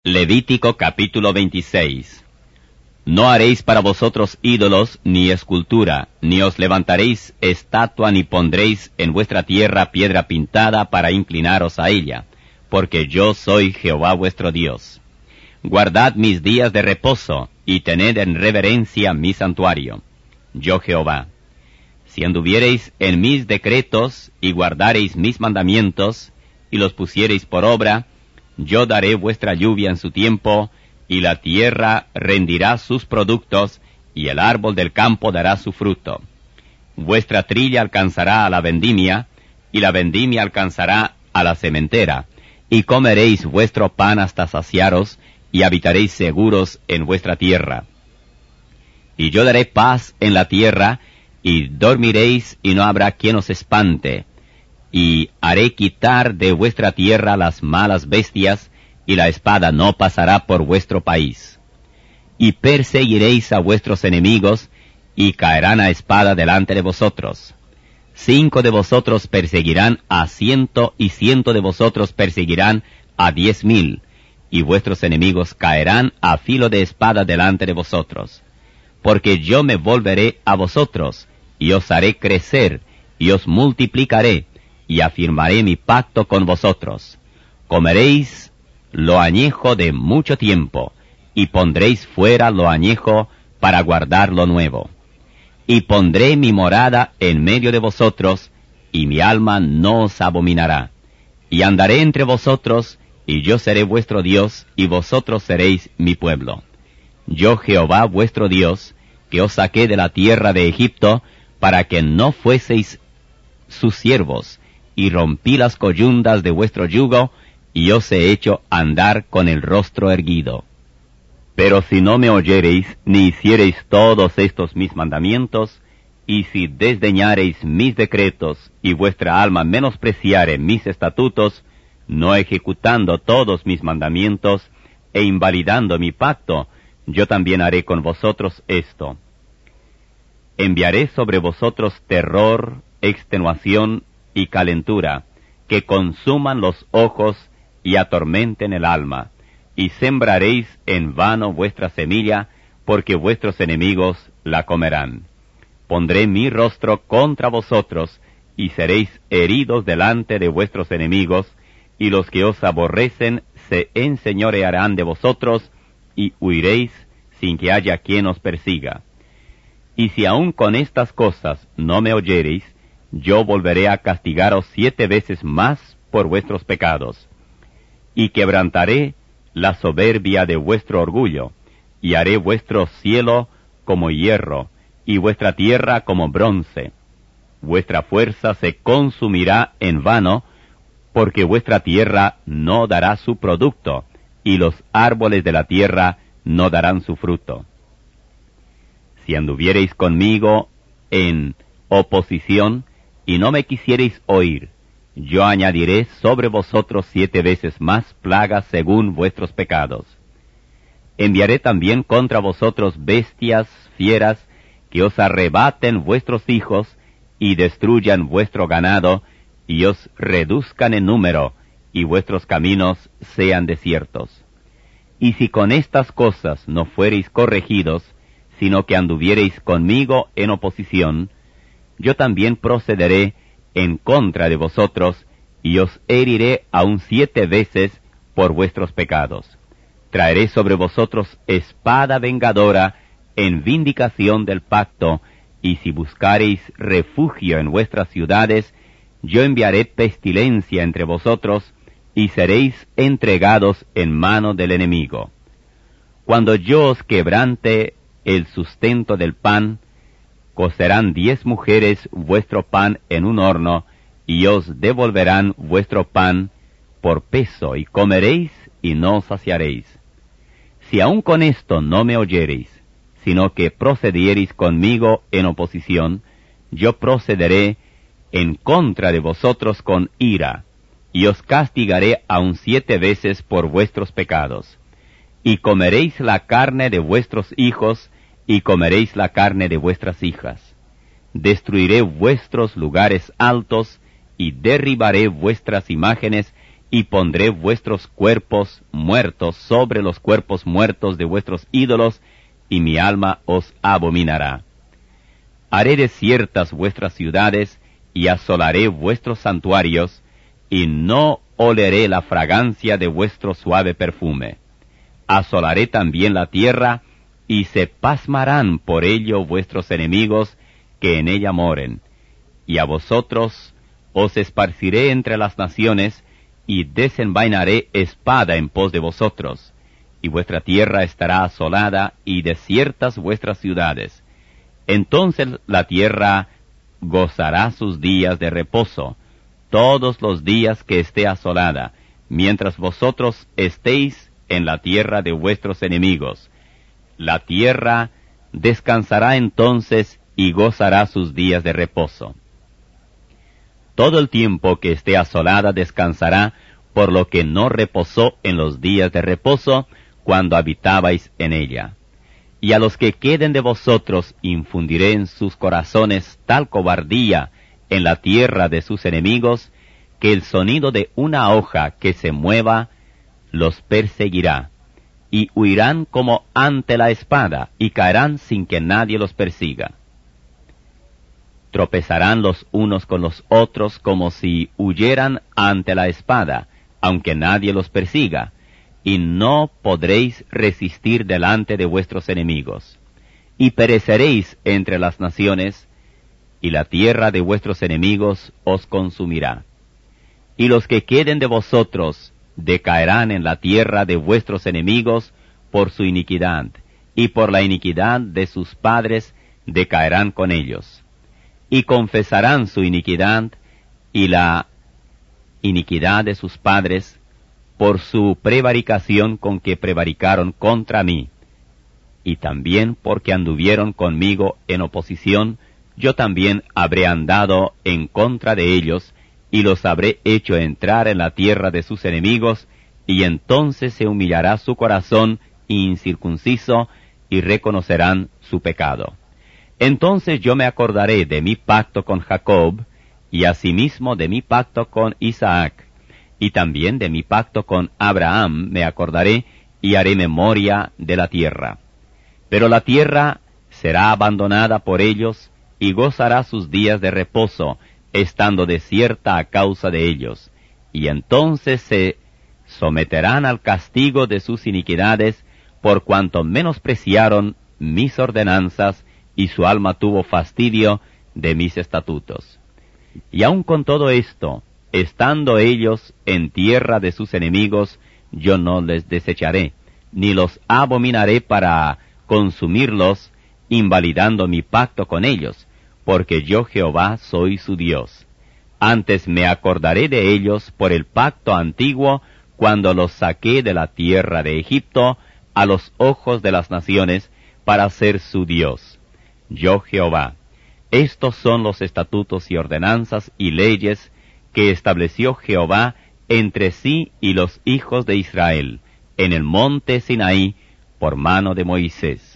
Levítico capítulo 26. No haréis para vosotros ídolos ni escultura, ni os levantaréis estatua ni pondréis en vuestra tierra piedra pintada para inclinaros a ella, porque yo soy Jehová vuestro Dios. Guardad mis días de reposo, y tened en reverencia mi santuario. Yo Jehová. Si anduviereis en mis decretos, y guardareis mis mandamientos, y los pusiereis por obra, yo daré vuestra lluvia en su tiempo, y la tierra rendirá sus productos, y el árbol del campo dará su fruto. Vuestra trilla alcanzará a la vendimia, y la vendimia alcanzará a la sementera, y comeréis vuestro pan hasta saciaros, y habitaréis seguros en vuestra tierra. Y yo daré paz en la tierra, y dormiréis, y no habrá quien os espante. Y haré quitar de vuestra tierra las malas bestias, y la espada no pasará por vuestro país. Y perseguiréis a vuestros enemigos, y caerán a espada delante de vosotros. 5 de vosotros perseguirán a 100, y 100 de vosotros perseguirán a 10,000, y vuestros enemigos caerán a filo de espada delante de vosotros. Porque yo me volveré a vosotros, y os haré crecer, y os multiplicaré, y afirmaré mi pacto con vosotros. Comeréis lo añejo de mucho tiempo, y pondréis fuera lo añejo para guardar lo nuevo. Y pondré mi morada en medio de vosotros, y mi alma no os abominará. Y andaré entre vosotros, y yo seré vuestro Dios, y vosotros seréis mi pueblo. Yo Jehová vuestro Dios, que os saqué de la tierra de Egipto, para que no fueseis sus siervos, y rompí las coyundas de vuestro yugo, y os he hecho andar con el rostro erguido. Pero si no me oyereis, ni hiciereis todos estos mis mandamientos, y si desdeñareis mis decretos, y vuestra alma menospreciare mis estatutos, no ejecutando todos mis mandamientos, e invalidando mi pacto, yo también haré con vosotros esto. Enviaré sobre vosotros terror, extenuación y calentura, que consuman los ojos y atormenten el alma, y sembraréis en vano vuestra semilla, porque vuestros enemigos la comerán. Pondré mi rostro contra vosotros, y seréis heridos delante de vuestros enemigos, y los que os aborrecen se enseñorearán de vosotros, y huiréis sin que haya quien os persiga. Y si aun con estas cosas no me oyereis, yo volveré a castigaros 7 veces más por vuestros pecados. Y quebrantaré la soberbia de vuestro orgullo, y haré vuestro cielo como hierro, y vuestra tierra como bronce. Vuestra fuerza se consumirá en vano, porque vuestra tierra no dará su producto, y los árboles de la tierra no darán su fruto. Si anduviereis conmigo en oposición, y no me quisiereis oír, yo añadiré sobre vosotros 7 veces más plagas según vuestros pecados. Enviaré también contra vosotros bestias, fieras, que os arrebaten vuestros hijos, y destruyan vuestro ganado, y os reduzcan en número, y vuestros caminos sean desiertos. Y si con estas cosas no fuereis corregidos, sino que anduviereis conmigo en oposición, yo también procederé en contra de vosotros, y os heriré aún 7 veces por vuestros pecados. Traeré sobre vosotros espada vengadora en vindicación del pacto, y si buscareis refugio en vuestras ciudades, yo enviaré pestilencia entre vosotros, y seréis entregados en mano del enemigo. Cuando yo os quebrante el sustento del pan, cocerán 10 mujeres vuestro pan en un horno, y os devolverán vuestro pan por peso, y comeréis y no os saciaréis. Si aun con esto no me oyereis, sino que procediereis conmigo en oposición, yo procederé en contra de vosotros con ira, y os castigaré aún 7 veces por vuestros pecados. Y comeréis la carne de vuestros hijos, y comeréis la carne de vuestras hijas. Destruiré vuestros lugares altos, y derribaré vuestras imágenes, y pondré vuestros cuerpos muertos sobre los cuerpos muertos de vuestros ídolos, y mi alma os abominará. Haré desiertas vuestras ciudades, y asolaré vuestros santuarios, y no oleré la fragancia de vuestro suave perfume. Asolaré también la tierra, y se pasmarán por ello vuestros enemigos que en ella moren. Y a vosotros os esparciré entre las naciones, y desenvainaré espada en pos de vosotros, y vuestra tierra estará asolada, y desiertas vuestras ciudades. Entonces la tierra gozará sus días de reposo, todos los días que esté asolada, mientras vosotros estéis en la tierra de vuestros enemigos. La tierra descansará entonces y gozará sus días de reposo. Todo el tiempo que esté asolada descansará, por lo que no reposó en los días de reposo cuando habitabais en ella. Y a los que queden de vosotros infundiré en sus corazones tal cobardía en la tierra de sus enemigos, que el sonido de una hoja que se mueva los perseguirá, y huirán como ante la espada, y caerán sin que nadie los persiga. Tropezarán los unos con los otros como si huyeran ante la espada, aunque nadie los persiga, y no podréis resistir delante de vuestros enemigos. Y pereceréis entre las naciones, y la tierra de vuestros enemigos os consumirá. Y los que queden de vosotros decaerán en la tierra de vuestros enemigos por su iniquidad, y por la iniquidad de sus padres decaerán con ellos. Y confesarán su iniquidad y la iniquidad de sus padres por su prevaricación con que prevaricaron contra mí. Y también porque anduvieron conmigo en oposición, yo también habré andado en contra de ellos, y los habré hecho entrar en la tierra de sus enemigos, y entonces se humillará su corazón incircunciso, y reconocerán su pecado. Entonces yo me acordaré de mi pacto con Jacob, y asimismo de mi pacto con Isaac, y también de mi pacto con Abraham me acordaré, y haré memoria de la tierra. Pero la tierra será abandonada por ellos, y gozará sus días de reposo, estando desierta a causa de ellos, y entonces se someterán al castigo de sus iniquidades, por cuanto menospreciaron mis ordenanzas, y su alma tuvo fastidio de mis estatutos. Y aun con todo esto, estando ellos en tierra de sus enemigos, yo no les desecharé, ni los abominaré para consumirlos, invalidando mi pacto con ellos, porque yo Jehová soy su Dios. Antes me acordaré de ellos por el pacto antiguo, cuando los saqué de la tierra de Egipto, a los ojos de las naciones, para ser su Dios. Yo Jehová. Estos son los estatutos y ordenanzas y leyes que estableció Jehová entre sí y los hijos de Israel, en el monte Sinaí, por mano de Moisés.